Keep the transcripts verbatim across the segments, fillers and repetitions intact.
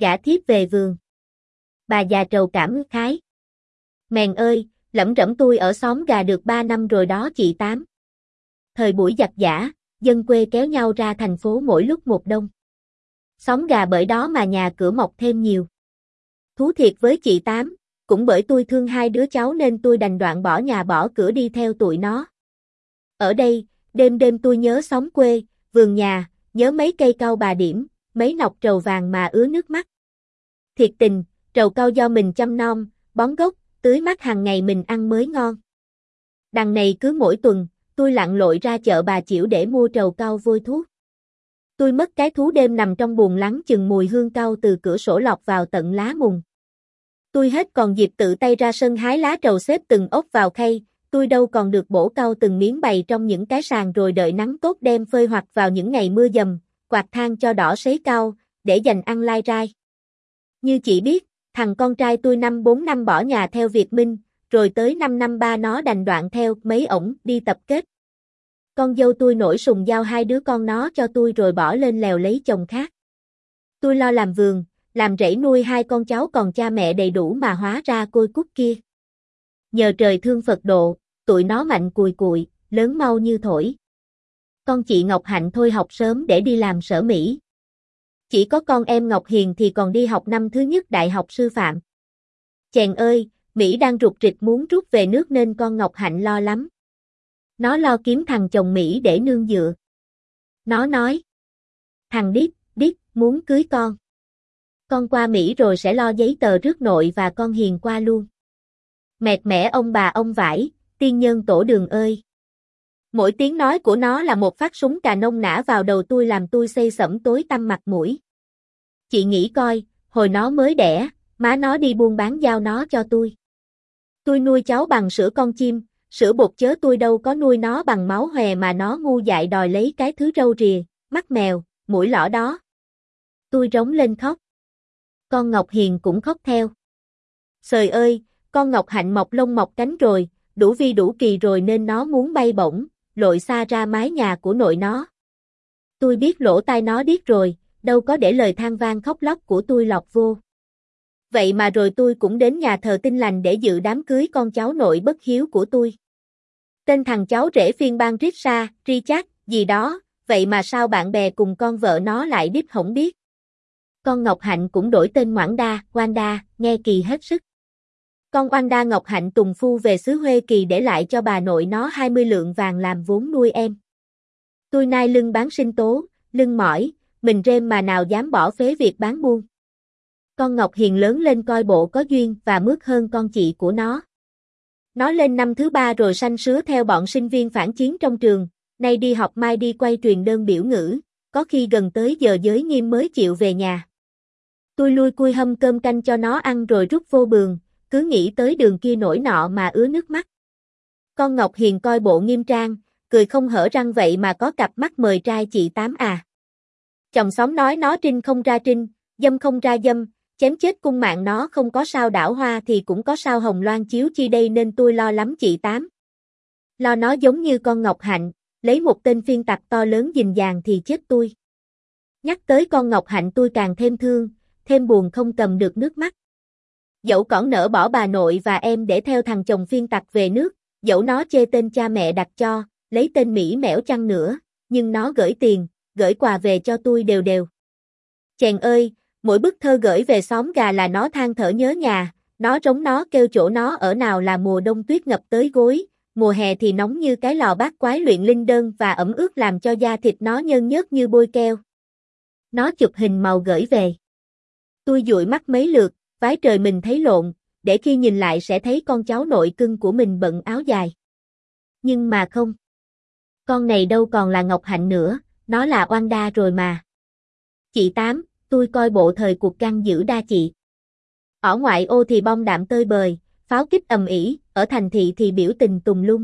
Gả thiếp về vườn. Bà già trầu cảm khái. Mèn ơi, lẩm rẩm tôi ở xóm gà được ba năm rồi đó chị Tám. Thời buổi giặc giã, dân quê kéo nhau ra thành phố mỗi lúc một đông. Xóm gà bởi đó mà nhà cửa mọc thêm nhiều. Thú thiệt với chị Tám, cũng bởi tôi thương hai đứa cháu nên tôi đành đoạn bỏ nhà bỏ cửa đi theo tụi nó. Ở đây, đêm đêm tôi nhớ xóm quê, vườn nhà, nhớ mấy cây cau bà điểm, mấy nọc trầu vàng mà ứa nước mắt. Thiệt tình, trầu cau do mình chăm nom, bón gốc, tưới mát hàng ngày mình ăn mới ngon. Đằng này cứ mỗi tuần, tôi lặn lội ra chợ Bà Chiểu để mua trầu cau vôi thuốc. Tôi mất cái thú đêm nằm trong buồng lắng chừng mùi hương cau từ cửa sổ lọt vào tận lá mùng. Tôi hết còn dịp tự tay ra sân hái lá trầu xếp từng ốc vào khay, tôi đâu còn được bổ cau từng miếng bày trong những cái sàn rồi đợi nắng tốt đem phơi hoặc vào những ngày mưa dầm, quạt than cho đỏ sấy cau, để dành ăn lai rai. Như chị biết, thằng con trai tôi năm bốn năm bỏ nhà theo Việt Minh, rồi tới năm năm ba nó đành đoạn theo mấy ổng đi tập kết. Con dâu tôi nổi sùng giao hai đứa con nó cho tôi rồi bỏ lên lèo lấy chồng khác. Tôi lo làm vườn, làm rẫy nuôi hai con cháu còn cha mẹ đầy đủ mà hóa ra côi cút kia. Nhờ trời thương Phật độ, tụi nó mạnh cùi cụi, lớn mau như thổi. Con chị Ngọc Hạnh thôi học sớm để đi làm sở Mỹ. Chỉ có con em Ngọc Hiền thì còn đi học năm thứ nhất đại học sư phạm. Chèn ơi, Mỹ đang rục rịch muốn rút về nước nên con Ngọc Hạnh lo lắm. Nó lo kiếm thằng chồng Mỹ để nương dựa. Nó nói, thằng Đít, Đít, muốn cưới con. Con qua Mỹ rồi sẽ lo giấy tờ rước nội và con Hiền qua luôn. Mẹt mẻ ông bà ông vải, tiên nhân tổ đường ơi. Mỗi tiếng nói của nó là một phát súng cà nông nã vào đầu tôi làm tôi xây sẩm tối tăm mặt mũi. Chị nghĩ coi, hồi nó mới đẻ, má nó đi buôn bán giao nó cho tôi. Tôi nuôi cháu bằng sữa con chim, sữa bột chớ tôi đâu có nuôi nó bằng máu hòe mà nó ngu dại đòi lấy cái thứ râu rìa, mắt mèo, mũi lõ đó. Tôi rống lên khóc. Con Ngọc Hiền cũng khóc theo. Trời ơi, con Ngọc Hạnh mọc lông mọc cánh rồi, đủ vi đủ kỳ rồi nên nó muốn bay bổng, lội xa ra mái nhà của nội nó. Tôi biết lỗ tai nó điếc rồi, đâu có để lời than vang khóc lóc của tôi lọt vô. Vậy mà rồi tôi cũng đến nhà thờ Tin Lành để dự đám cưới con cháu nội bất hiếu của tôi. Tên thằng cháu rể phiên bang Ritsa, Richard, gì đó, vậy mà sao bạn bè cùng con vợ nó lại điếc không biết. Con Ngọc Hạnh cũng đổi tên ngoãn đa, Wanda, nghe kỳ hết sức. Con Wanda Ngọc Hạnh tùng phu về xứ Huê Kỳ để lại cho bà nội nó hai mươi lượng vàng làm vốn nuôi em. Tôi nai lưng bán sinh tố, lưng mỏi, mình rêm mà nào dám bỏ phế việc bán buôn. Con Ngọc Hiền lớn lên coi bộ có duyên và mướt hơn con chị của nó. Nó lên năm thứ ba rồi sanh sứa theo bọn sinh viên phản chiến trong trường, nay đi học mai đi quay truyền đơn biểu ngữ, có khi gần tới giờ giới nghiêm mới chịu về nhà. Tôi lui cui hâm cơm canh cho nó ăn rồi rút vô bường, cứ nghĩ tới đường kia nổi nọ mà ứa nước mắt. Con Ngọc Hiền coi bộ nghiêm trang, cười không hở răng vậy mà có cặp mắt mời trai chị Tám à. Chồng xóm nói nó trinh không ra trinh, dâm không ra dâm, chém chết cung mạng nó không có sao đảo hoa thì cũng có sao hồng loan chiếu chi đây nên tôi lo lắm chị Tám. Lo nó giống như con Ngọc Hạnh, lấy một tên phiên tặc to lớn dình dàng thì chết tôi. Nhắc tới con Ngọc Hạnh tôi càng thêm thương, thêm buồn không cầm được nước mắt. Dẫu cỏn nỡ bỏ bà nội và em để theo thằng chồng phiên tặc về nước, dẫu nó chê tên cha mẹ đặt cho, lấy tên Mỹ mẻo chăng nữa, nhưng nó gửi tiền, gửi quà về cho tôi đều đều. Chèn ơi, mỗi bức thơ gửi về xóm gà là nó than thở nhớ nhà, nó rống nó kêu chỗ nó ở nào là mùa đông tuyết ngập tới gối, mùa hè thì nóng như cái lò bát quái luyện linh đơn và ẩm ướt làm cho da thịt nó nhơn nhớt như bôi keo. Nó chụp hình màu gửi về. Tôi dụi mắt mấy lượt, vái trời mình thấy lộn, để khi nhìn lại sẽ thấy con cháu nội cưng của mình bận áo dài. Nhưng mà không. Con này đâu còn là Ngọc Hạnh nữa, nó là Wanda rồi mà. Chị Tám, tôi coi bộ thời cuộc căng dữ đa chị. Ở ngoại ô thì bom đạn tơi bời, pháo kích ầm ĩ, ở thành thị thì biểu tình tùm lum.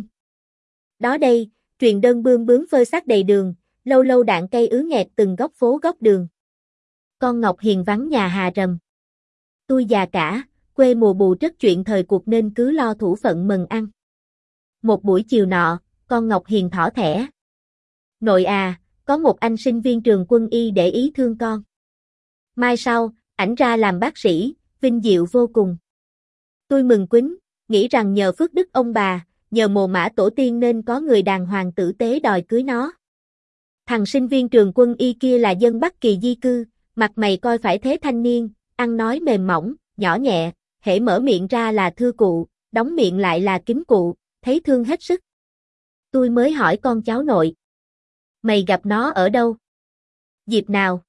Đó đây, truyền đơn bươm bướm phơi xác đầy đường, lâu lâu đạn cây ứ nghẹt từng góc phố góc đường. Con Ngọc Hiền vắng nhà hà rầm. Tôi già cả, quê mùa bù trất chuyện thời cuộc nên cứ lo thủ phận mừng ăn. Một buổi chiều nọ, con Ngọc Hiền thỏ thẻ. Nội à, có một anh sinh viên trường quân y để ý thương con. Mai sau, ảnh ra làm bác sĩ, vinh diệu vô cùng. Tôi mừng quýnh, nghĩ rằng nhờ phước đức ông bà, nhờ mồ mã tổ tiên nên có người đàng hoàng tử tế đòi cưới nó. Thằng sinh viên trường quân y kia là dân Bắc Kỳ di cư, mặt mày coi phải thế thanh niên, ăn nói mềm mỏng, nhỏ nhẹ, hễ mở miệng ra là thưa cụ, đóng miệng lại là kính cụ, thấy thương hết sức. Tôi mới hỏi con cháu nội. Mày gặp nó ở đâu? Dịp nào?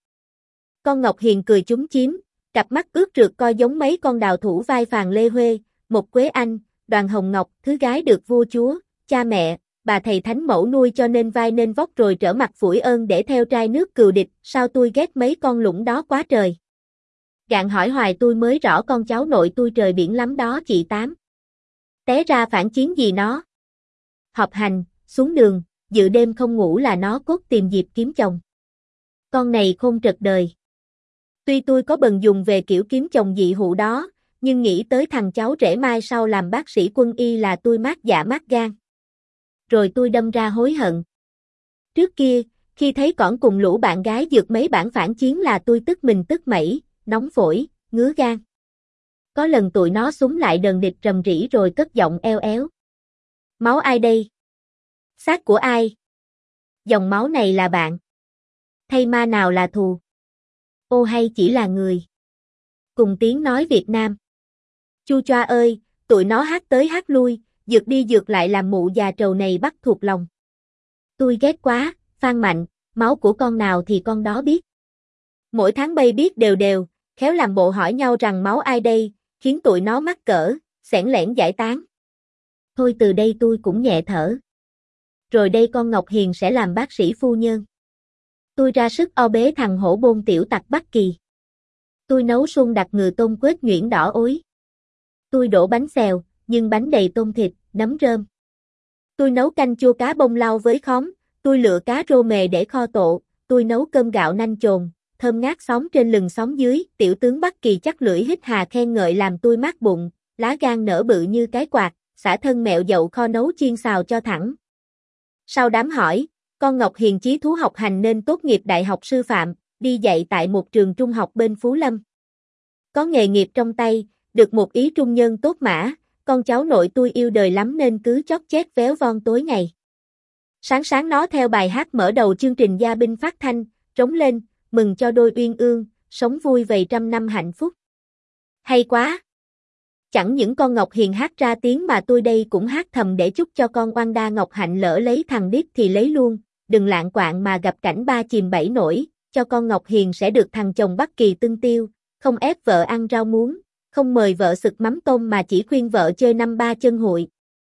Con Ngọc Hiền cười chúm chím, cặp mắt ướt rượt coi giống mấy con đào thủ vai Phàn Lê Huê, một Quế Anh, Đoàn Hồng Ngọc, thứ gái được vua chúa, cha mẹ, bà thầy thánh mẫu nuôi cho nên vai nên vóc rồi trở mặt phủi ơn để theo trai nước cừu địch, sao tôi ghét mấy con lũng đó quá trời. Gạn hỏi hoài tôi mới rõ con cháu nội tôi trời biển lắm đó chị Tám. Té ra phản chiến gì nó. Họp hành, xuống đường, dự đêm không ngủ là nó cốt tìm dịp kiếm chồng. Con này khôn trật đời. Tuy tôi có bần dùng về kiểu kiếm chồng dị hụ đó, nhưng nghĩ tới thằng cháu rể mai sau làm bác sĩ quân y là tôi mát dạ mát gan. Rồi tôi đâm ra hối hận. Trước kia, khi thấy cỏn cùng lũ bạn gái dược mấy bản phản chiến là tôi tức mình tức mẩy, nóng phổi, ngứa gan. Có lần tụi nó súng lại đờn địch rầm rĩ rồi cất giọng eo éo. Máu ai đây? Xác của ai? Dòng máu này là bạn. Thay ma nào là thù? Ô hay chỉ là người? Cùng tiếng nói Việt Nam. Chu choa ơi, tụi nó hát tới hát lui, dược đi dược lại làm mụ già trầu này bắt thuộc lòng. Tôi ghét quá, Phan Mạnh, máu của con nào thì con đó biết. Mỗi tháng bay biết đều đều, khéo làm bộ hỏi nhau rằng máu ai đây, khiến tụi nó mắc cỡ, xẻn lẻn giải tán. Thôi từ đây tôi cũng nhẹ thở. Rồi đây con Ngọc Hiền sẽ làm bác sĩ phu nhân. Tôi ra sức o bế thằng hổ bôn tiểu tặc Bắc Kỳ. Tôi nấu sung đặt ngừ tôm quết nhuyễn đỏ ối. Tôi đổ bánh xèo, nhưng bánh đầy tôm thịt, nấm rơm. Tôi nấu canh chua cá bông lau với khóm, tôi lựa cá rô mề để kho tộ, tôi nấu cơm gạo nanh chồn, thơm ngát xóm trên lừng xóm dưới, tiểu tướng Bắc Kỳ chắc lưỡi hít hà khen ngợi làm tôi mát bụng, lá gan nở bự như cái quạt, xả thân mẹo dậu kho nấu chiên xào cho thẳng. Sau đám hỏi, con Ngọc Hiền chí thú học hành nên tốt nghiệp đại học sư phạm, đi dạy tại một trường trung học bên Phú Lâm. Có nghề nghiệp trong tay, được một ý trung nhân tốt mã, con cháu nội tôi yêu đời lắm nên cứ chót chét véo von tối ngày. Sáng sáng nó theo bài hát mở đầu chương trình gia binh phát thanh, trống lên, mừng cho đôi uyên ương, sống vui vầy trăm năm hạnh phúc. Hay quá! Chẳng những con Ngọc Hiền hát ra tiếng mà tôi đây cũng hát thầm để chúc cho con oan đa Ngọc Hạnh lỡ lấy thằng điếc thì lấy luôn, đừng lạng quạng mà gặp cảnh ba chìm bảy nổi, cho con Ngọc Hiền sẽ được thằng chồng Bắc Kỳ tưng tiêu, không ép vợ ăn rau muống, không mời vợ sực mắm tôm mà chỉ khuyên vợ chơi năm ba chân hụi.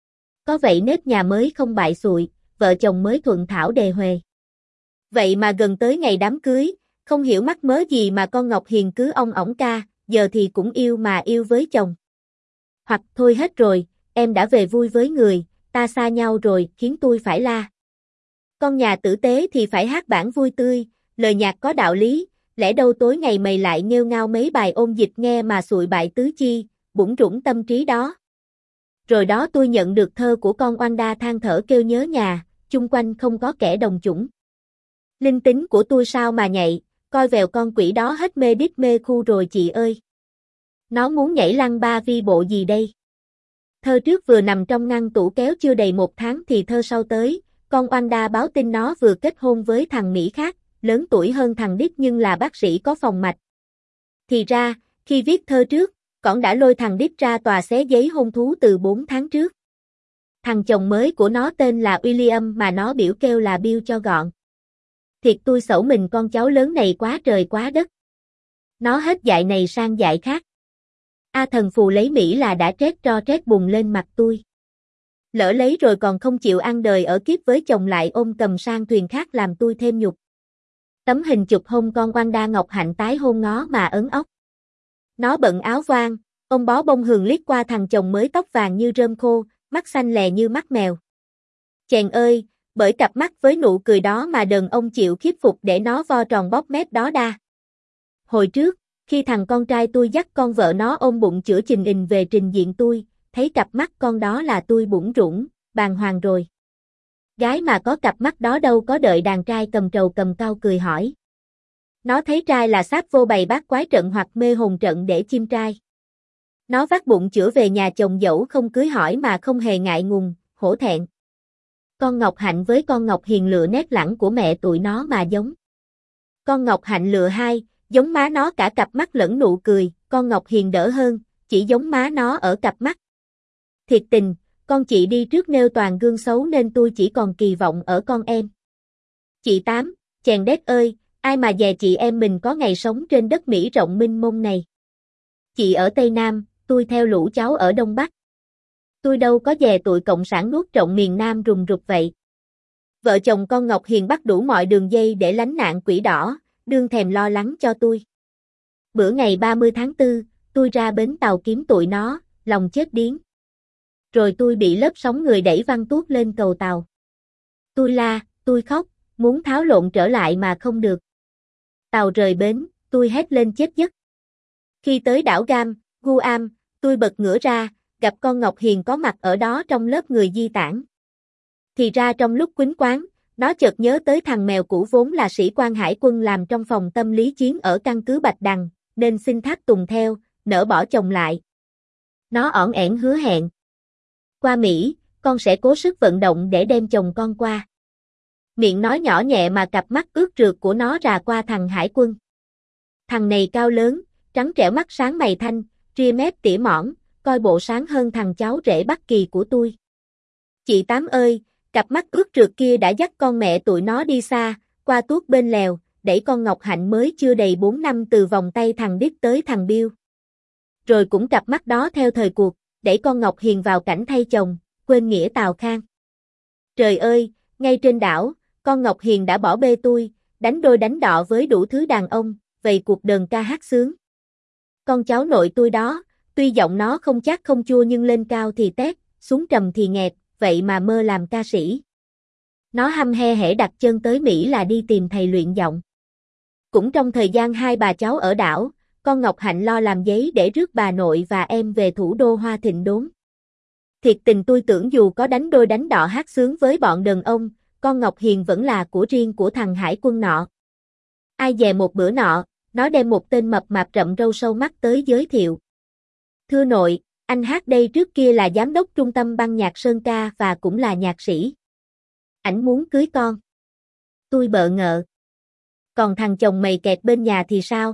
Có vậy nếp nhà mới không bại xụi, vợ chồng mới thuận thảo đề huề. Vậy mà gần tới ngày đám cưới, không hiểu mắc mớ gì mà con Ngọc Hiền cứ ong ổng ca, giờ thì cũng yêu mà yêu với chồng. Hoặc thôi hết rồi, em đã về vui với người, ta xa nhau rồi, khiến tôi phải la. Con nhà tử tế thì phải hát bản vui tươi, lời nhạc có đạo lý, lẽ đâu tối ngày mày lại nghêu ngao mấy bài ôn dịch nghe mà sụi bại tứ chi, bủn rủn tâm trí đó. Rồi đó tôi nhận được thơ của con oan đa than thở kêu nhớ nhà, chung quanh không có kẻ đồng chủng. Linh tính của tôi sao mà nhạy, coi vèo con quỷ đó hết mê đít mê khu rồi chị ơi. Nó muốn nhảy lăng ba vi bộ gì đây? Thơ trước vừa nằm trong ngăn tủ kéo chưa đầy một tháng thì thơ sau tới, con oan đa báo tin nó vừa kết hôn với thằng Mỹ khác, lớn tuổi hơn thằng Đít nhưng là bác sĩ có phòng mạch. Thì ra, khi viết thơ trước, Cỏn đã lôi thằng Đít ra tòa xé giấy hôn thú từ bốn tháng trước. Thằng chồng mới của nó tên là William mà nó biểu kêu là Bill cho gọn. Thiệt tôi xẩu mình con cháu lớn này quá trời quá đất. Nó hết dại này sang dại khác. A thần phù lấy Mỹ là đã trét tro trét bùng lên mặt tôi. Lỡ lấy rồi còn không chịu ăn đời ở kiếp với chồng lại ôm cầm sang thuyền khác làm tôi thêm nhục. Tấm hình chụp hôn con oan đa Ngọc Hạnh tái hôn ngó mà ấn ốc. Nó bận áo voan, ông bó bông hường liếc qua thằng chồng mới tóc vàng như rơm khô, mắt xanh lè như mắt mèo. Chèn ơi, bởi cặp mắt với nụ cười đó mà đàn ông chịu khiếp phục để nó vo tròn bóp mép đó đa. Hồi trước, khi thằng con trai tôi dắt con vợ nó ôm bụng chữa trình ình về trình diện tôi, thấy cặp mắt con đó là tôi bủn rủn, bàng hoàng rồi. Gái mà có cặp mắt đó đâu có đợi đàn trai cầm trầu cầm cau cười hỏi. Nó thấy trai là sáp vô bày bát quái trận hoặc mê hồn trận để chiêm trai. Nó vác bụng chữa về nhà chồng dẫu không cưới hỏi mà không hề ngại ngùng, hổ thẹn. Con Ngọc Hạnh với con Ngọc Hiền lựa nét lẳng của mẹ tụi nó mà giống. Con Ngọc Hạnh lựa hai, giống má nó cả cặp mắt lẫn nụ cười, con Ngọc Hiền đỡ hơn, chỉ giống má nó ở cặp mắt. Thiệt tình, con chị đi trước nêu toàn gương xấu nên tôi chỉ còn kỳ vọng ở con em. Chị Tám, chèn đét ơi, ai mà dè chị em mình có ngày sống trên đất Mỹ rộng mênh mông này. Chị ở Tây Nam, tôi theo lũ cháu ở Đông Bắc. Tôi đâu có dè tụi cộng sản nuốt trọn miền Nam rùng rục vậy. Vợ chồng con Ngọc Hiền bắt đủ mọi đường dây để lánh nạn quỷ đỏ, đương thèm lo lắng cho tôi. Bữa ngày ba mươi tháng tư, tôi ra bến tàu kiếm tụi nó, lòng chết điếng. Rồi tôi bị lớp sóng người đẩy văng tuốt lên cầu tàu. Tôi la, tôi khóc, muốn tháo lộn trở lại mà không được. Tàu rời bến, tôi hét lên chết giấc. Khi tới đảo Gam, Guam, tôi bật ngửa ra, gặp con Ngọc Hiền có mặt ở đó trong lớp người di tản. Thì ra trong lúc quýnh quán, nó chợt nhớ tới thằng mèo cũ vốn là sĩ quan hải quân làm trong phòng tâm lý chiến ở căn cứ Bạch Đằng, nên xin thác tùng theo, nỡ bỏ chồng lại. Nó ỏn ẻn hứa hẹn. Qua Mỹ, con sẽ cố sức vận động để đem chồng con qua. Miệng nói nhỏ nhẹ mà cặp mắt ướt rượt của nó rà qua thằng hải quân. Thằng này cao lớn, trắng trẻo mắt sáng mày thanh, ria mép tỉa mỏn, coi bộ sáng hơn thằng cháu rể Bắc Kỳ của tôi. Chị Tám ơi, cặp mắt ướt rượt kia đã dắt con mẹ tụi nó đi xa, qua tuốt bên lèo, đẩy con Ngọc Hạnh mới chưa đầy bốn năm từ vòng tay thằng Đít tới thằng Bill. Rồi cũng cặp mắt đó theo thời cuộc, đẩy con Ngọc Hiền vào cảnh thay chồng, quên nghĩa Tào Khang. Trời ơi, ngay trên đảo, con Ngọc Hiền đã bỏ bê tôi, đánh đôi đánh đọ với đủ thứ đàn ông, vậy cuộc đờn ca hát sướng. Con cháu nội tôi đó, tuy giọng nó không chắc không chua nhưng lên cao thì tét, xuống trầm thì nghẹt, vậy mà mơ làm ca sĩ. Nó hăm he hễ đặt chân tới Mỹ là đi tìm thầy luyện giọng. Cũng trong thời gian hai bà cháu ở đảo, con Ngọc Hạnh lo làm giấy để rước bà nội và em về thủ đô Hoa Thịnh đốn. Thiệt tình tôi tưởng dù có đánh đôi đánh đọ hát sướng với bọn đàn ông, con Ngọc Hiền vẫn là của riêng của thằng hải quân nọ. Ai dè một bữa nọ, nó đem một tên mập mạp rậm râu sâu mắt tới giới thiệu. Thưa nội, anh hát đây trước kia là giám đốc trung tâm băng nhạc Sơn Ca và cũng là nhạc sĩ. Ảnh muốn cưới con. Tôi bợ ngợ. Còn thằng chồng mày kẹt bên nhà thì sao?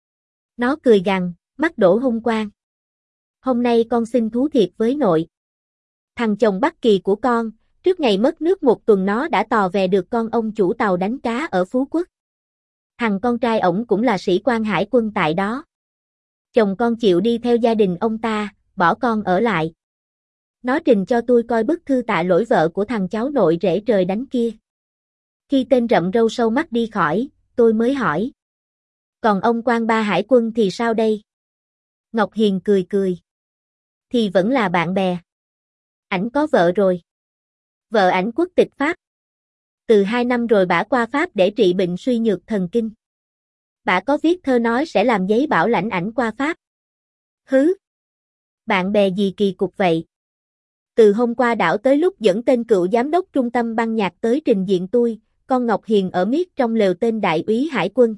Nó cười gằn, mắt đổ hung quang. Hôm nay con xin thú thiệt với nội. Thằng chồng Bắc Kỳ của con, trước ngày mất nước một tuần nó đã tò về được con ông chủ tàu đánh cá ở Phú Quốc. Thằng con trai ổng cũng là sĩ quan hải quân tại đó. Chồng con chịu đi theo gia đình ông ta, bỏ con ở lại. Nó trình cho tôi coi bức thư tạ lỗi vợ của thằng cháu nội rễ trời đánh kia. Khi tên rậm râu sâu mắt đi khỏi, tôi mới hỏi. Còn ông quan ba hải quân thì sao đây? Ngọc Hiền cười cười. Thì vẫn là bạn bè. Ảnh có vợ rồi. Vợ ảnh quốc tịch Pháp. Từ hai năm rồi bả qua Pháp để trị bệnh suy nhược thần kinh. Bả có viết thơ nói sẽ làm giấy bảo lãnh ảnh qua Pháp. Hứ! Bạn bè gì kỳ cục vậy? Từ hôm qua đảo tới lúc dẫn tên cựu giám đốc trung tâm băng nhạc tới trình diện tôi, con Ngọc Hiền ở miết trong lều tên đại úy hải quân.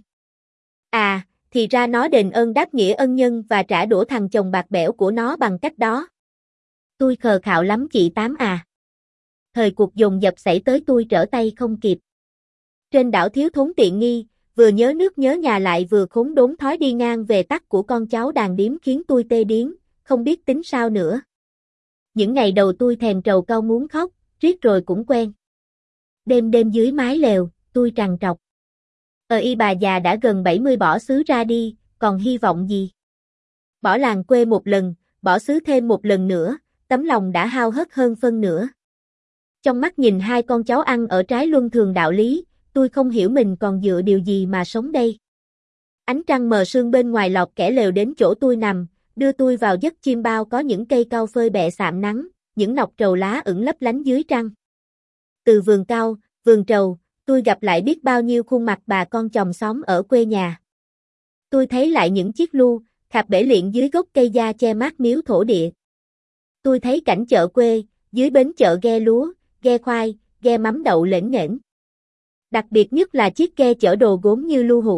À, thì ra nó đền ơn đáp nghĩa ân nhân và trả đũa thằng chồng bạc bẽo của nó bằng cách đó. Tôi khờ khạo lắm chị Tám à. Thời cuộc dồn dập xảy tới tôi trở tay không kịp. Trên đảo thiếu thốn tiện nghi, vừa nhớ nước nhớ nhà lại vừa khốn đốn thói đi ngang về tắc của con cháu đàn điếm khiến tôi tê điếng, không biết tính sao nữa. Những ngày đầu tôi thèm trầu cau muốn khóc, riết rồi cũng quen. Đêm đêm dưới mái lều, tôi trằn trọc. Ờ y bà già đã gần bảy mươi bỏ xứ ra đi, còn hy vọng gì? Bỏ làng quê một lần, bỏ xứ thêm một lần nữa, tấm lòng đã hao hớt hơn phân nửa. Trong mắt nhìn hai con cháu ăn ở trái luân thường đạo lý, tôi không hiểu mình còn dựa điều gì mà sống đây. Ánh trăng mờ sương bên ngoài lọt kẻ lều đến chỗ tôi nằm, đưa tôi vào giấc chim bao có những cây cau phơi bẹ sạm nắng, những nọc trầu lá ửng lấp lánh dưới trăng. Từ vườn cau, vườn trầu, tôi gặp lại biết bao nhiêu khuôn mặt bà con chòm xóm ở quê nhà. Tôi thấy lại những chiếc lu, khạp bể liệng dưới gốc cây da che mát miếu thổ địa. Tôi thấy cảnh chợ quê, dưới bến chợ ghe lúa, ghe khoai, ghe mắm đậu lễnh nghễnh. Đặc biệt nhất là chiếc ghe chở đồ gốm như lu hũ,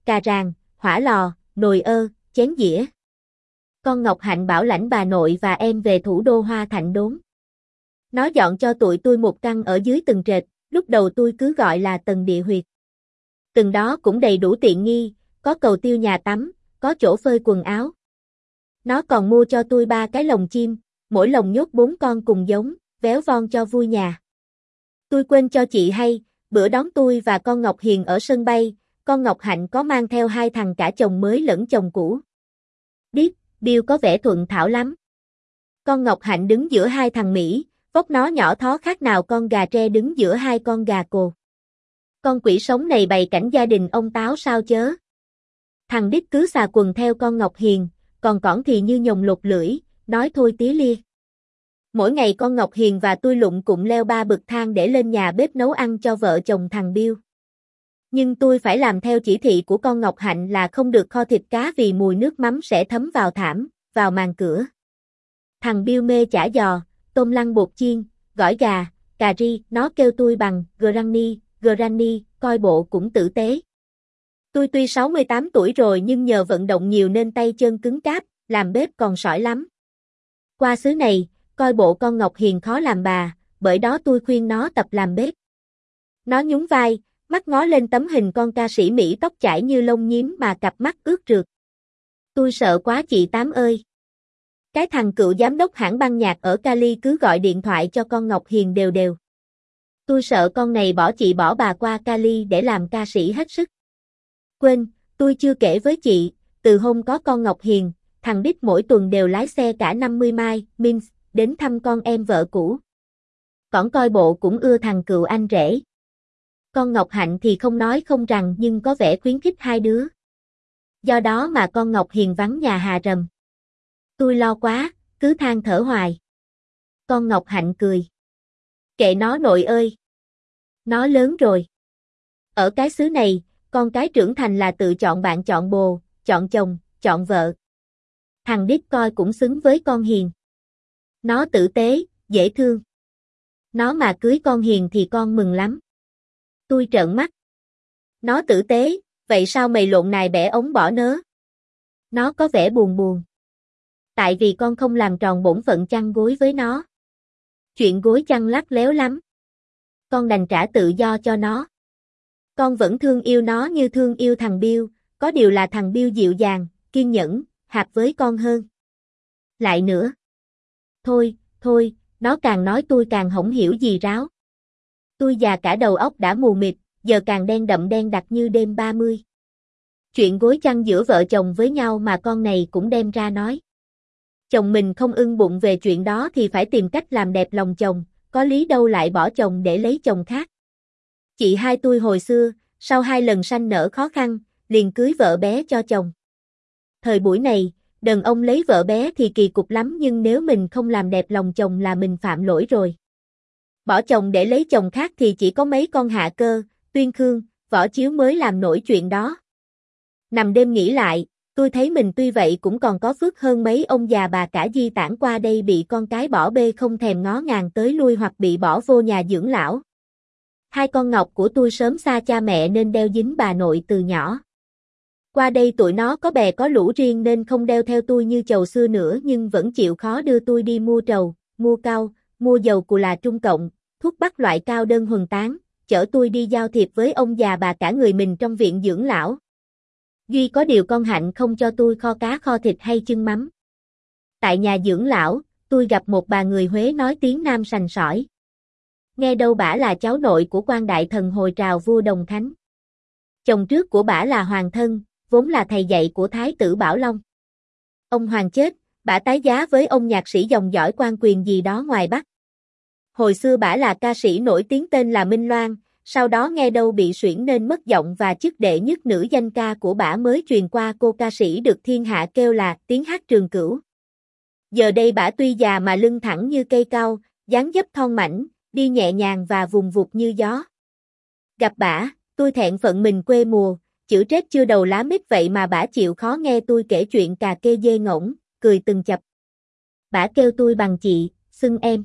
cà ràng, hỏa lò, nồi ơ, chén dĩa. Con Ngọc Hạnh bảo lãnh bà nội và em về thủ đô Hoa Thạnh đốn. Nó dọn cho tụi tôi một căn ở dưới tầng trệt, lúc đầu tôi cứ gọi là tầng địa huyệt. Tầng đó cũng đầy đủ tiện nghi, có cầu tiêu nhà tắm, có chỗ phơi quần áo. Nó còn mua cho tôi ba cái lồng chim, mỗi lồng nhốt bốn con cùng giống, véo von cho vui nhà. Tôi quên cho chị hay, bữa đón tôi và con Ngọc Hiền ở sân bay, con Ngọc Hạnh có mang theo hai thằng cả chồng mới lẫn chồng cũ. Điếc, Bill có vẻ thuận thảo lắm. Con Ngọc Hạnh đứng giữa hai thằng Mỹ, vóc nó nhỏ thó khác nào con gà tre đứng giữa hai con gà cồ. Con quỷ sống này bày cảnh gia đình ông Táo sao chớ. Thằng Đít cứ xà quần theo con Ngọc Hiền, còn Cỏn thì như nhồng lột lưỡi, nói thôi tía lia. Mỗi ngày con Ngọc Hiền và tôi lụng cụm leo ba bậc thang để lên nhà bếp nấu ăn cho vợ chồng thằng Bill. Nhưng tôi phải làm theo chỉ thị của con Ngọc Hạnh là không được kho thịt cá vì mùi nước mắm sẽ thấm vào thảm, vào màn cửa. Thằng Bill mê chả giò, tôm lăn bột chiên, gỏi gà, cà ri, nó kêu tôi bằng Granny, Granny, coi bộ cũng tử tế. Tôi tuy sáu mươi tám tuổi rồi nhưng nhờ vận động nhiều nên tay chân cứng cáp, làm bếp còn sỏi lắm. Qua xứ này, coi bộ con Ngọc Hiền khó làm bà, bởi đó tôi khuyên nó tập làm bếp. Nó nhún vai, mắt ngó lên tấm hình con ca sĩ Mỹ tóc chải như lông nhím mà cặp mắt ướt rượt. Tôi sợ quá chị Tám ơi. Cái thằng cựu giám đốc hãng băng nhạc ở Cali cứ gọi điện thoại cho con Ngọc Hiền đều đều. Tôi sợ con này bỏ chị bỏ bà qua Cali để làm ca sĩ hết sức. Quên, tôi chưa kể với chị, từ hôm có con Ngọc Hiền, thằng Đít mỗi tuần đều lái xe cả năm mươi mile, Minsk, đến thăm con em vợ cũ. Cỏn coi bộ cũng ưa thằng cựu anh rể. Con Ngọc Hạnh thì không nói không rằng nhưng có vẻ khuyến khích hai đứa. Do đó mà con Ngọc Hiền vắng nhà hà rầm. Tôi lo quá, cứ than thở hoài. Con Ngọc Hạnh cười. Kệ nó nội ơi. Nó lớn rồi. Ở cái xứ này, con cái trưởng thành là tự chọn bạn chọn bồ, chọn chồng, chọn vợ. Thằng Đít coi cũng xứng với con Hiền. Nó tử tế, dễ thương. Nó mà cưới con Hiền thì con mừng lắm. Tôi trợn mắt. Nó tử tế, vậy sao mày lộn nài bẻ ống bỏ nớ? Nó có vẻ buồn buồn. Tại vì con không làm tròn bổn phận chăn gối với nó. Chuyện gối chăn lắt léo lắm. Con đành trả tự do cho nó. Con vẫn thương yêu nó như thương yêu thằng Bill, có điều là thằng Bill dịu dàng, kiên nhẫn, hạp với con hơn. Lại nữa. Thôi, thôi, nó càng nói tôi càng không hiểu gì ráo. Tôi già cả đầu óc đã mù mịt, giờ càng đen đậm đen đặc như đêm ba mươi. Chuyện gối chăn giữa vợ chồng với nhau mà con này cũng đem ra nói. Chồng mình không ưng bụng về chuyện đó thì phải tìm cách làm đẹp lòng chồng, có lý đâu lại bỏ chồng để lấy chồng khác. Chị hai tôi hồi xưa, sau hai lần sanh nở khó khăn, liền cưới vợ bé cho chồng. Thời buổi này, đàn ông lấy vợ bé thì kỳ cục lắm nhưng nếu mình không làm đẹp lòng chồng là mình phạm lỗi rồi. Bỏ chồng để lấy chồng khác thì chỉ có mấy con Hạ Cơ, Tuyên Khương, Võ Chiếu mới làm nổi chuyện đó. Nằm đêm nghĩ lại, tôi thấy mình tuy vậy cũng còn có phước hơn mấy ông già bà cả di tản qua đây bị con cái bỏ bê không thèm ngó ngàng tới lui hoặc bị bỏ vô nhà dưỡng lão. Hai con Ngọc của tôi sớm xa cha mẹ nên đeo dính bà nội từ nhỏ. Qua đây tụi nó có bè có lũ riêng nên không đeo theo tôi như chầu xưa nữa nhưng vẫn chịu khó đưa tôi đi mua trầu, mua cau, mua dầu cù là trung cộng, thuốc bắc loại cao đơn huần tán, chở tôi đi giao thiệp với ông già bà cả người mình trong viện dưỡng lão. Duy có điều con Hạnh không cho tôi kho cá kho thịt hay chưng mắm. Tại nhà dưỡng lão, tôi gặp một bà người Huế nói tiếng Nam sành sỏi. Nghe đâu bả là cháu nội của quan đại thần hồi trào vua Đồng Khánh. Chồng trước của bả là Hoàng Thân, vốn là thầy dạy của Thái tử Bảo Long. Ông Hoàng chết, bả tái giá với ông nhạc sĩ dòng dõi quan quyền gì đó ngoài Bắc. Hồi xưa bả là ca sĩ nổi tiếng tên là Minh Loan, sau đó nghe đâu bị suyễn nên mất giọng và chức đệ nhất nữ danh ca của bả mới truyền qua cô ca sĩ được thiên hạ kêu là tiếng hát Trường Cửu. Giờ đây bả tuy già mà lưng thẳng như cây cau, dáng dấp thon mảnh, đi nhẹ nhàng và vùng vụt như gió. Gặp bả, tôi thẹn phận mình quê mùa, chữ trét chưa đầu lá mít vậy mà bả chịu khó nghe tôi kể chuyện cà kê dê ngỗng, cười từng chập. Bả kêu tôi bằng chị, xưng em.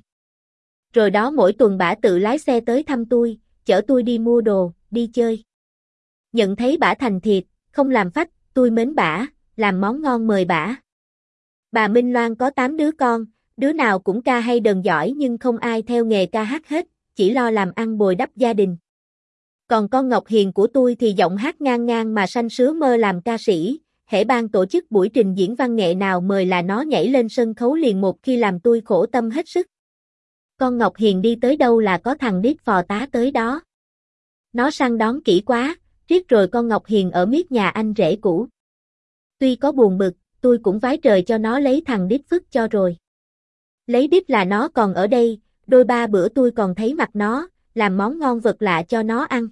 Rồi đó mỗi tuần bả tự lái xe tới thăm tôi, chở tôi đi mua đồ, đi chơi. Nhận thấy bả thành thiệt, không làm phách, tôi mến bả, làm món ngon mời bả. Bà Minh Loan có tám đứa con, đứa nào cũng ca hay đờn giỏi nhưng không ai theo nghề ca hát hết, chỉ lo làm ăn bồi đắp gia đình. Còn con Ngọc Hiền của tôi thì giọng hát ngang ngang mà sanh sứa mơ làm ca sĩ, hễ ban tổ chức buổi trình diễn văn nghệ nào mời là nó nhảy lên sân khấu liền một khi làm tôi khổ tâm hết sức. Con Ngọc Hiền đi tới đâu là có thằng đít phò tá tới đó. Nó săn đón kỹ quá, riết rồi con Ngọc Hiền ở miết nhà anh rể cũ. Tuy có buồn bực, tôi cũng vái trời cho nó lấy thằng đít phức cho rồi. Lấy đít là nó còn ở đây, đôi ba bữa tôi còn thấy mặt nó, làm món ngon vật lạ cho nó ăn.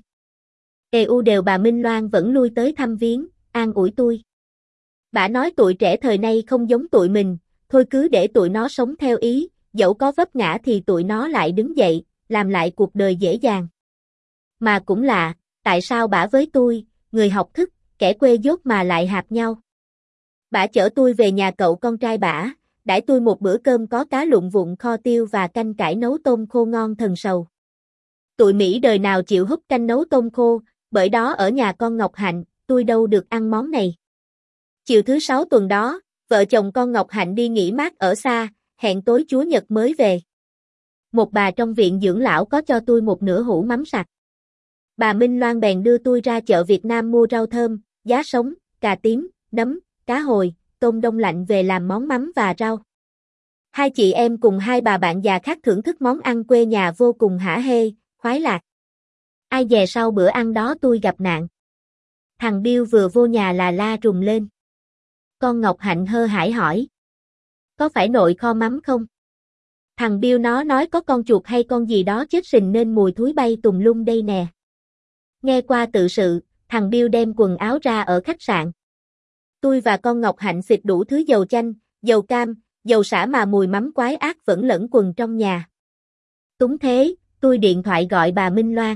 Ê u đều bà Minh Loan vẫn lui tới thăm viếng, an ủi tôi. Bà nói tụi trẻ thời nay không giống tụi mình, thôi cứ để tụi nó sống theo ý, dẫu có vấp ngã thì tụi nó lại đứng dậy, làm lại cuộc đời dễ dàng. Mà cũng lạ, tại sao bả với tôi, người học thức, kẻ quê dốt mà lại hạp nhau. Bả chở tôi về nhà cậu con trai bả, đãi tôi một bữa cơm có cá lụng vụn kho tiêu và canh cải nấu tôm khô ngon thần sầu. Tụi Mỹ đời nào chịu húp canh nấu tôm khô, bởi đó ở nhà con Ngọc Hạnh, tôi đâu được ăn món này. Chiều thứ sáu tuần đó, vợ chồng con Ngọc Hạnh đi nghỉ mát ở xa, hẹn tối Chúa Nhật mới về. Một bà trong viện dưỡng lão có cho tôi một nửa hũ mắm sặc. Bà Minh Loan bèn đưa tôi ra chợ Việt Nam mua rau thơm, giá sống, cà tím, nấm, cá hồi, tôm đông lạnh về làm món mắm và rau. Hai chị em cùng hai bà bạn già khác thưởng thức món ăn quê nhà vô cùng hả hê, khoái lạc. Ai dè sau bữa ăn đó tôi gặp nạn. Thằng Bill vừa vô nhà là la rùng lên. Con Ngọc Hạnh hơ hãi hỏi. Có phải nội kho mắm không? Thằng Bill nó nói có con chuột hay con gì đó chết sình nên mùi thúi bay tùm lum đây nè. Nghe qua tự sự, thằng Bill đem quần áo ra ở khách sạn. Tôi và con Ngọc Hạnh xịt đủ thứ dầu chanh, dầu cam, dầu sả mà mùi mắm quái ác vẫn lẫn quần trong nhà. Túng thế, tôi điện thoại gọi bà Minh Loan.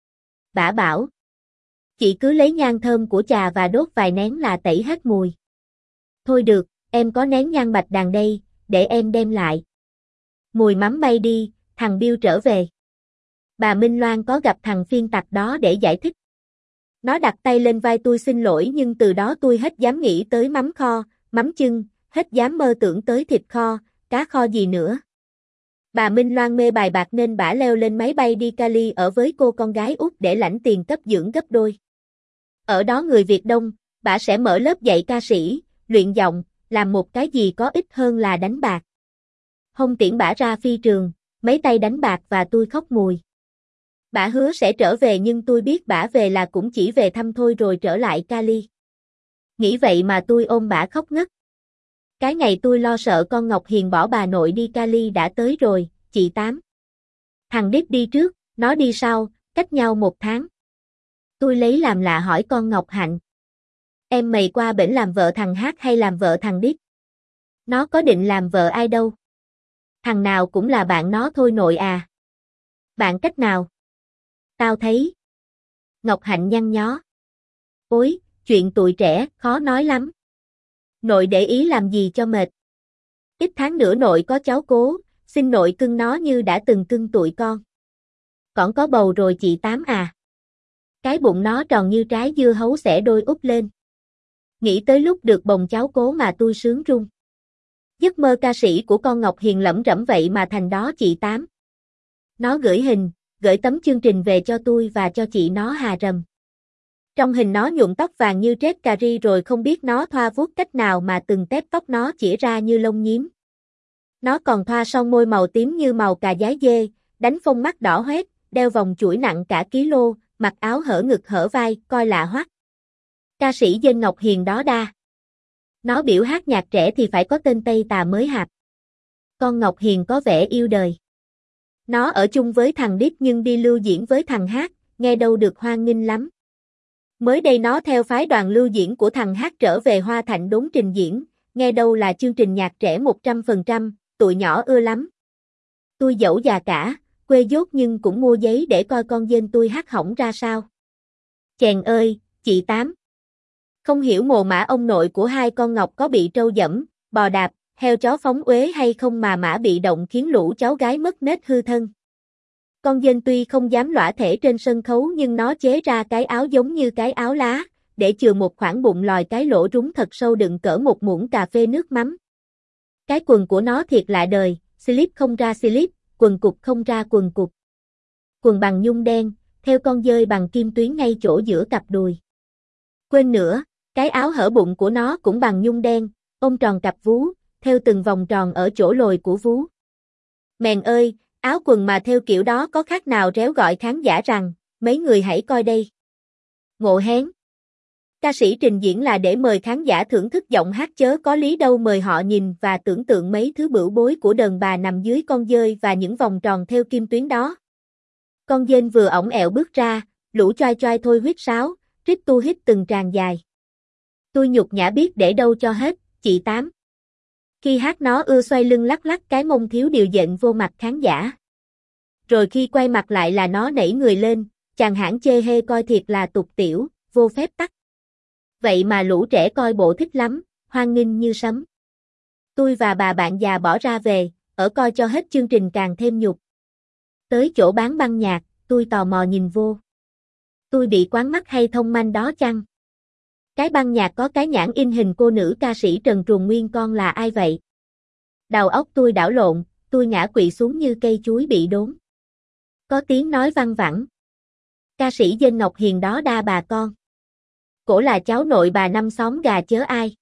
Bả bảo. Chị cứ lấy nhang thơm của trà và đốt vài nén là tẩy hết mùi. Thôi được, em có nén nhang bạch đàn đây, để em đem lại. Mùi mắm bay đi, thằng Bill trở về. Bà Minh Loan có gặp thằng phiên tặc đó để giải thích. Nó đặt tay lên vai tôi xin lỗi nhưng từ đó tôi hết dám nghĩ tới mắm kho, mắm chưng, hết dám mơ tưởng tới thịt kho, cá kho gì nữa. Bà Minh Loan mê bài bạc nên bả leo lên máy bay đi Cali ở với cô con gái út để lãnh tiền cấp dưỡng gấp đôi. Ở đó người Việt đông, bả sẽ mở lớp dạy ca sĩ, luyện giọng, làm một cái gì có ích hơn là đánh bạc. Hôm tiễn bả ra phi trường, mấy tay đánh bạc và tôi khóc mùi. Bả hứa sẽ trở về nhưng tôi biết bả về là cũng chỉ về thăm thôi rồi trở lại Cali. Nghĩ vậy mà tôi ôm bả khóc ngất. Cái ngày tôi lo sợ con Ngọc Hiền bỏ bà nội đi Cali đã tới rồi, chị Tám. Thằng Đít đi trước, nó đi sau, cách nhau một tháng. Tôi lấy làm lạ hỏi con Ngọc Hạnh. Em mày qua bển làm vợ thằng Hát hay làm vợ thằng Đít? Nó có định làm vợ ai đâu. Thằng nào cũng là bạn nó thôi nội à. Bạn cách nào? Tao thấy. Ngọc Hạnh nhăn nhó. Ôi, chuyện tụi trẻ, khó nói lắm. Nội để ý làm gì cho mệt. Ít tháng nữa nội có cháu cố, xin nội cưng nó như đã từng cưng tụi con. Còn có bầu rồi chị Tám à. Cái bụng nó tròn như trái dưa hấu xẻ đôi úp lên. Nghĩ tới lúc được bồng cháu cố mà tôi sướng run. Giấc mơ ca sĩ của con Ngọc Hiền lẩm rẩm vậy mà thành đó chị Tám. Nó gửi hình, gửi tấm chương trình về cho tôi và cho chị nó Hà Rầm. Trong hình nó nhuộm tóc vàng như trét cà ri rồi không biết nó thoa vuốt cách nào mà từng tép tóc nó chĩa ra như lông nhím. Nó còn thoa son môi màu tím như màu cà dái dê, đánh phông mắt đỏ hoét, đeo vòng chuỗi nặng cả ký lô, mặc áo hở ngực hở vai, coi lạ hoắc. Ca sĩ Dên Ngọc Hiền đó đa. Nó biểu hát nhạc trẻ thì phải có tên Tây Tà mới hạp. Con Ngọc Hiền có vẻ yêu đời. Nó ở chung với thằng Đít nhưng đi lưu diễn với thằng Hát, nghe đâu được hoan nghênh lắm. Mới đây nó theo phái đoàn lưu diễn của thằng Hát trở về Hoa Thạnh đốn trình diễn, nghe đâu là chương trình nhạc trẻ một trăm phần trăm, tụi nhỏ ưa lắm. Tôi dẫu già cả, quê dốt nhưng cũng mua giấy để coi con Dên tôi hát hỏng ra sao. Chèn ơi, chị Tám. Không hiểu mồ mã ông nội của hai con Ngọc có bị trâu dẫm, bò đạp, heo chó phóng uế hay không mà mã bị động khiến lũ cháu gái mất nết hư thân. Con Dên tuy không dám lõa thể trên sân khấu nhưng nó chế ra cái áo giống như cái áo lá, để chừa một khoảng bụng lòi cái lỗ rúng thật sâu đựng cỡ một muỗng cà phê nước mắm. Cái quần của nó thiệt lạ đời, slip không ra slip, quần cụt không ra quần cụt. Quần bằng nhung đen, theo con dơi bằng kim tuyến ngay chỗ giữa cặp đùi. Quên nữa, cái áo hở bụng của nó cũng bằng nhung đen, ôm tròn cặp vú, theo từng vòng tròn ở chỗ lồi của vú. Mèn ơi, áo quần mà theo kiểu đó có khác nào réo gọi khán giả rằng, mấy người hãy coi đây. Ngộ hén. Ca sĩ trình diễn là để mời khán giả thưởng thức giọng hát chớ có lý đâu mời họ nhìn và tưởng tượng mấy thứ bửu bối của đàn bà nằm dưới con dơi và những vòng tròn theo kim tuyến đó. Con dên vừa ổng ẹo bước ra, lũ choai choai thôi huýt sáo, rít tu hít từng tràng dài. Tôi nhục nhã biết để đâu cho hết, chị Tám. Khi hát nó ưa xoay lưng lắc lắc cái mông thiếu điều dện vô mặt khán giả. Rồi khi quay mặt lại là nó nảy người lên, chàng hãng chê hê coi thiệt là tục tiểu, vô phép tắc. Vậy mà lũ trẻ coi bộ thích lắm, hoan nghênh như sấm. Tôi và bà bạn già bỏ ra về, ở coi cho hết chương trình càng thêm nhục. Tới chỗ bán băng nhạc, tôi tò mò nhìn vô. Tôi bị quán mắt hay thông manh đó chăng? Cái băng nhạc có cái nhãn in hình cô nữ ca sĩ Trần Truồng Nguyên con là ai vậy? Đầu óc tôi đảo lộn, tôi ngã quỵ xuống như cây chuối bị đốn. Có tiếng nói văng vẳng. Ca sĩ Dên Ngọc Hiền đó đa bà con. Cổ là cháu nội bà năm xóm gà chớ ai.